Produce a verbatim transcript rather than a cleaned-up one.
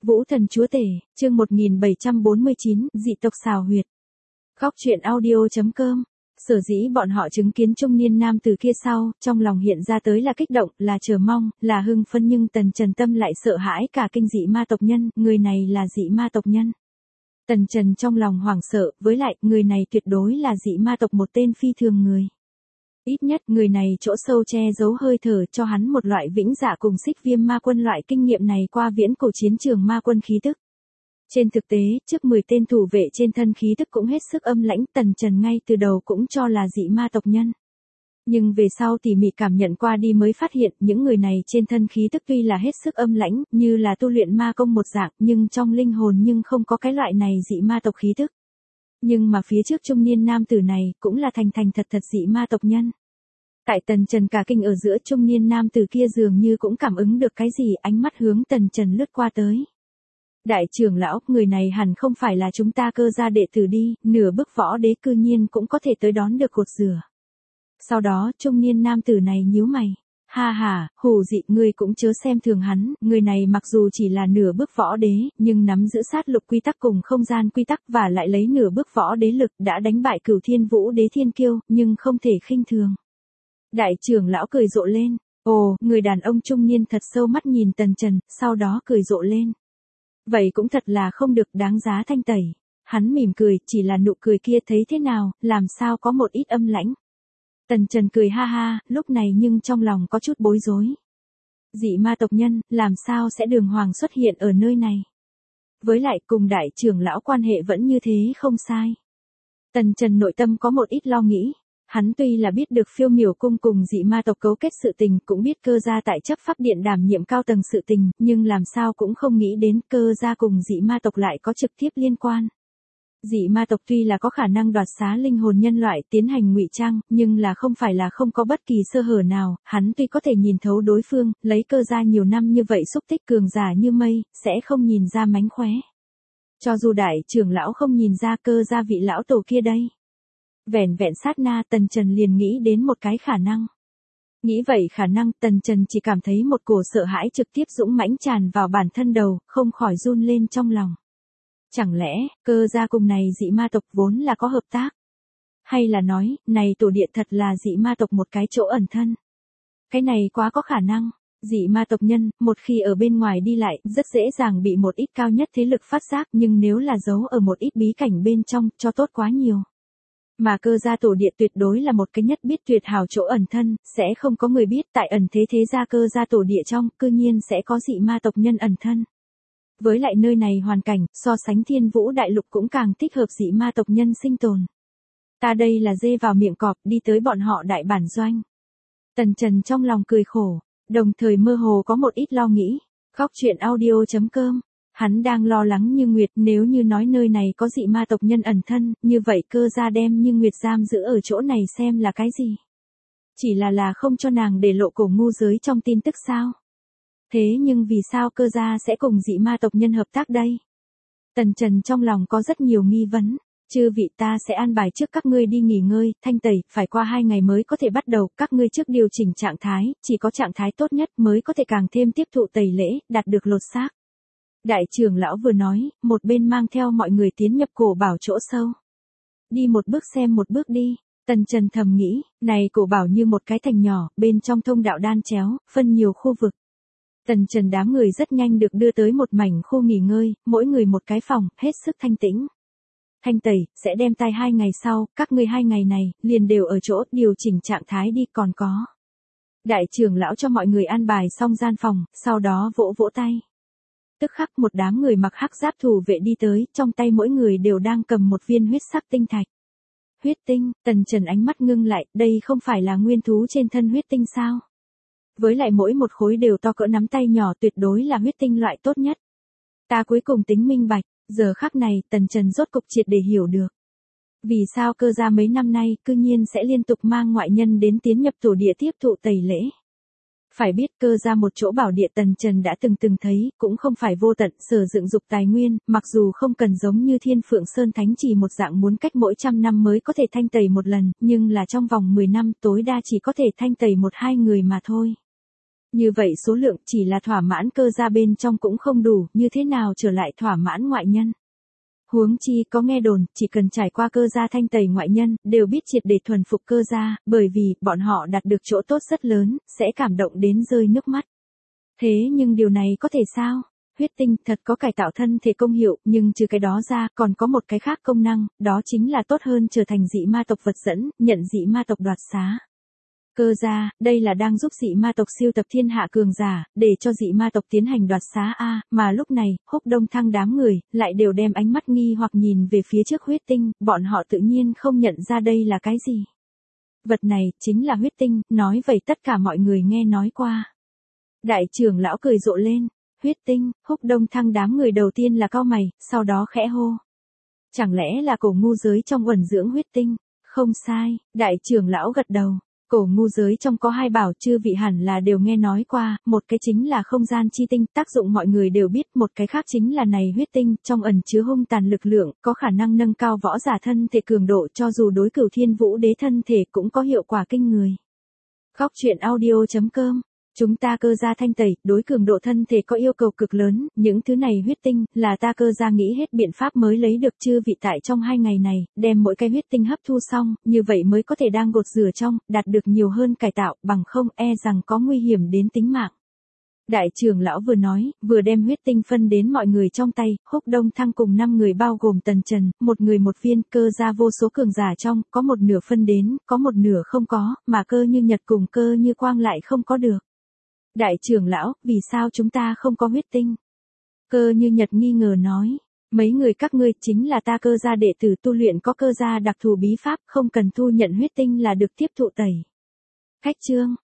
Vũ Thần Chúa Tể, chương một nghìn bảy trăm bốn mươi chín, dị tộc xào huyệt. Góc truyện audio.com. Sở dĩ bọn họ chứng kiến trung niên nam từ kia sau, trong lòng hiện ra tới là kích động, là chờ mong, là hưng phấn, nhưng Tần Trần tâm lại sợ hãi cả kinh dị ma tộc nhân, người này là dị ma tộc nhân. Tần Trần trong lòng hoảng sợ, với lại, người này tuyệt đối là dị ma tộc một tên phi thường người. Ít nhất người này chỗ sâu che giấu hơi thở cho hắn một loại vĩnh dạ cùng xích viêm ma quân loại kinh nghiệm này qua viễn cổ chiến trường ma quân khí tức. Trên thực tế, trước mười tên thủ vệ trên thân khí tức cũng hết sức âm lãnh, Tần Trần ngay từ đầu cũng cho là dị ma tộc nhân. Nhưng về sau tỉ mỉ cảm nhận qua đi mới phát hiện những người này trên thân khí tức tuy là hết sức âm lãnh, như là tu luyện ma công một dạng, nhưng trong linh hồn nhưng không có cái loại này dị ma tộc khí tức. Nhưng mà phía trước trung niên nam tử này cũng là thành thành thật thật dị ma tộc nhân. Tại Tần Trần cả kinh ở giữa, trung niên nam tử kia dường như cũng cảm ứng được cái gì, ánh mắt hướng Tần Trần lướt qua tới. Đại trưởng lão, người này hẳn không phải là chúng ta Cơ gia đệ tử đi, nửa bước võ đế cư nhiên cũng có thể tới đón được cột rửa. Sau đó, trung niên nam tử này nhíu mày. Ha ha, hù dị, ngươi cũng chớ xem thường hắn, người này mặc dù chỉ là nửa bước võ đế, nhưng nắm giữ sát lục quy tắc cùng không gian quy tắc và lại lấy nửa bước võ đế lực đã đánh bại Cửu Thiên Vũ Đế Thiên Kiêu, nhưng không thể khinh thường. Đại trưởng lão cười rộ lên. Ồ, người đàn ông trung niên thật sâu mắt nhìn Tần Trần, sau đó cười rộ lên. Vậy cũng thật là không được, đáng giá thanh tẩy. Hắn mỉm cười, chỉ là nụ cười kia thấy thế nào, làm sao có một ít âm lãnh. Tần Trần cười ha ha, lúc này nhưng trong lòng có chút bối rối. Dị ma tộc nhân, làm sao sẽ đường hoàng xuất hiện ở nơi này? Với lại cùng đại trưởng lão quan hệ vẫn như thế không sai. Tần Trần nội tâm có một ít lo nghĩ. Hắn tuy là biết được Phiêu Miểu cung cùng dị ma tộc cấu kết sự tình, cũng biết Cơ gia tại chấp pháp điện đảm nhiệm cao tầng sự tình, nhưng làm sao cũng không nghĩ đến Cơ gia cùng dị ma tộc lại có trực tiếp liên quan. Dị ma tộc tuy là có khả năng đoạt xá linh hồn nhân loại tiến hành ngụy trang, nhưng là không phải là không có bất kỳ sơ hở nào, hắn tuy có thể nhìn thấu đối phương, lấy Cơ gia nhiều năm như vậy xúc tích cường giả như mây, sẽ không nhìn ra mánh khóe. Cho dù đại trưởng lão không nhìn ra Cơ gia vị lão tổ kia đây. Vẻn vẹn sát na, Tần Trần liền nghĩ đến một cái khả năng. Nghĩ vậy khả năng, Tần Trần chỉ cảm thấy một cổ sợ hãi trực tiếp dũng mãnh tràn vào bản thân đầu, không khỏi run lên trong lòng. Chẳng lẽ, Cơ gia cùng này dị ma tộc vốn là có hợp tác? Hay là nói, này tổ địa thật là dị ma tộc một cái chỗ ẩn thân? Cái này quá có khả năng. Dị ma tộc nhân, một khi ở bên ngoài đi lại, rất dễ dàng bị một ít cao nhất thế lực phát giác, nhưng nếu là giấu ở một ít bí cảnh bên trong, cho tốt quá nhiều. Mà Cơ gia tổ địa tuyệt đối là một cái nhất biết tuyệt hảo chỗ ẩn thân, sẽ không có người biết tại ẩn thế thế gia Cơ gia tổ địa trong, cư nhiên sẽ có dị ma tộc nhân ẩn thân. Với lại nơi này hoàn cảnh, so sánh Thiên Vũ đại lục cũng càng thích hợp dị ma tộc nhân sinh tồn. Ta đây là dê vào miệng cọp, đi tới bọn họ đại bản doanh. Tần Trần trong lòng cười khổ, đồng thời mơ hồ có một ít lo nghĩ. Góc truyện audio.com. Hắn đang lo lắng Như Nguyệt, nếu như nói nơi này có dị ma tộc nhân ẩn thân, như vậy Cơ gia đem Như Nguyệt giam giữ ở chỗ này xem là cái gì? Chỉ là là không cho nàng để lộ cổ ngu giới trong tin tức sao? Thế nhưng vì sao Cơ gia sẽ cùng dị ma tộc nhân hợp tác đây? Tần Trần trong lòng có rất nhiều nghi vấn. Chư vị, ta sẽ an bài trước các ngươi đi nghỉ ngơi, thanh tẩy, phải qua hai ngày mới có thể bắt đầu, các ngươi trước điều chỉnh trạng thái, chỉ có trạng thái tốt nhất mới có thể càng thêm tiếp thụ tẩy lễ, đạt được lột xác. Đại trưởng lão vừa nói, một bên mang theo mọi người tiến nhập cổ bảo chỗ sâu. Đi một bước xem một bước đi. Tần Trần thầm nghĩ, này cổ bảo như một cái thành nhỏ, bên trong thông đạo đan chéo, phân nhiều khu vực. Tần Trần đám người rất nhanh được đưa tới một mảnh khu nghỉ ngơi, mỗi người một cái phòng, hết sức thanh tĩnh. Thanh tẩy, sẽ đem tay hai ngày sau, các ngươi hai ngày này, liền đều ở chỗ, điều chỉnh trạng thái đi, còn có. Đại trưởng lão cho mọi người an bài xong gian phòng, sau đó vỗ vỗ tay. Tức khắc một đám người mặc hắc giáp thủ vệ đi tới, trong tay mỗi người đều đang cầm một viên huyết sắc tinh thạch. Huyết tinh, Tần Trần ánh mắt ngưng lại, đây không phải là nguyên thú trên thân huyết tinh sao? Với lại mỗi một khối đều to cỡ nắm tay nhỏ, tuyệt đối là huyết tinh loại tốt nhất. Ta cuối cùng tính minh bạch, giờ khắc này, Tần Trần rốt cục triệt để hiểu được. Vì sao Cơ gia mấy năm nay, cư nhiên sẽ liên tục mang ngoại nhân đến tiến nhập tổ địa tiếp thụ tẩy lễ. Phải biết Cơ gia một chỗ bảo địa Tần Trần đã từng từng thấy, cũng không phải vô tận, sở dựng dục tài nguyên, mặc dù không cần giống như Thiên Phượng Sơn Thánh Trì một dạng muốn cách mỗi trăm năm mới có thể thanh tẩy một lần, nhưng là trong vòng mười năm tối đa chỉ có thể thanh tẩy một hai người mà thôi. Như vậy số lượng chỉ là thỏa mãn cơ gia bên trong cũng không đủ, như thế nào trở lại thỏa mãn ngoại nhân. Huống chi có nghe đồn, chỉ cần trải qua cơ gia thanh tẩy ngoại nhân, đều biết triệt để thuần phục cơ gia, bởi vì, bọn họ đạt được chỗ tốt rất lớn, sẽ cảm động đến rơi nước mắt. Thế nhưng điều này có thể sao? Huyết tinh thật có cải tạo thân thể công hiệu, nhưng trừ cái đó ra, còn có một cái khác công năng, đó chính là tốt hơn trở thành dị ma tộc vật dẫn, nhận dị ma tộc đoạt xá. Cơ gia, đây là đang giúp dị ma tộc siêu tập thiên hạ cường giả, để cho dị ma tộc tiến hành đoạt xá a, mà lúc này, Húc Đông Thăng đám người, lại đều đem ánh mắt nghi hoặc nhìn về phía trước huyết tinh, bọn họ tự nhiên không nhận ra đây là cái gì. Vật này, chính là huyết tinh, nói vậy tất cả mọi người nghe nói qua. Đại trưởng lão cười rộ lên, huyết tinh, Húc Đông Thăng đám người đầu tiên là cau mày, sau đó khẽ hô. Chẳng lẽ là cổ ngu giới trong uẩn dưỡng huyết tinh? Không sai, đại trưởng lão gật đầu. Cổ ngu giới trong có hai bảo chư vị hẳn là đều nghe nói qua, một cái chính là không gian chi tinh, tác dụng mọi người đều biết, một cái khác chính là này huyết tinh, trong ẩn chứa hung tàn lực lượng, có khả năng nâng cao võ giả thân thể cường độ cho dù đối cửu thiên vũ đế thân thể cũng có hiệu quả kinh người. Góc truyện audio chấm com. Chúng ta cơ gia thanh tẩy, đối cường độ thân thể có yêu cầu cực lớn, những thứ này huyết tinh, là ta cơ gia nghĩ hết biện pháp mới lấy được chư vị tại trong hai ngày này, đem mỗi cái huyết tinh hấp thu xong, như vậy mới có thể đang gột rửa trong, đạt được nhiều hơn cải tạo, bằng không e rằng có nguy hiểm đến tính mạng. Đại trưởng lão vừa nói, vừa đem huyết tinh phân đến mọi người trong tay, Húc Đông Thăng cùng năm người bao gồm Tần Trần, một người một viên, cơ gia vô số cường giả trong, có một nửa phân đến, có một nửa không có, mà cơ như nhật cùng cơ như quang lại không có được. Đại trưởng lão, vì sao chúng ta không có huyết tinh? Cơ như nhật nghi ngờ nói, mấy người các ngươi chính là ta cơ gia đệ tử tu luyện có cơ gia đặc thù bí pháp, không cần tu nhận huyết tinh là được tiếp thụ tẩy. Khách chương,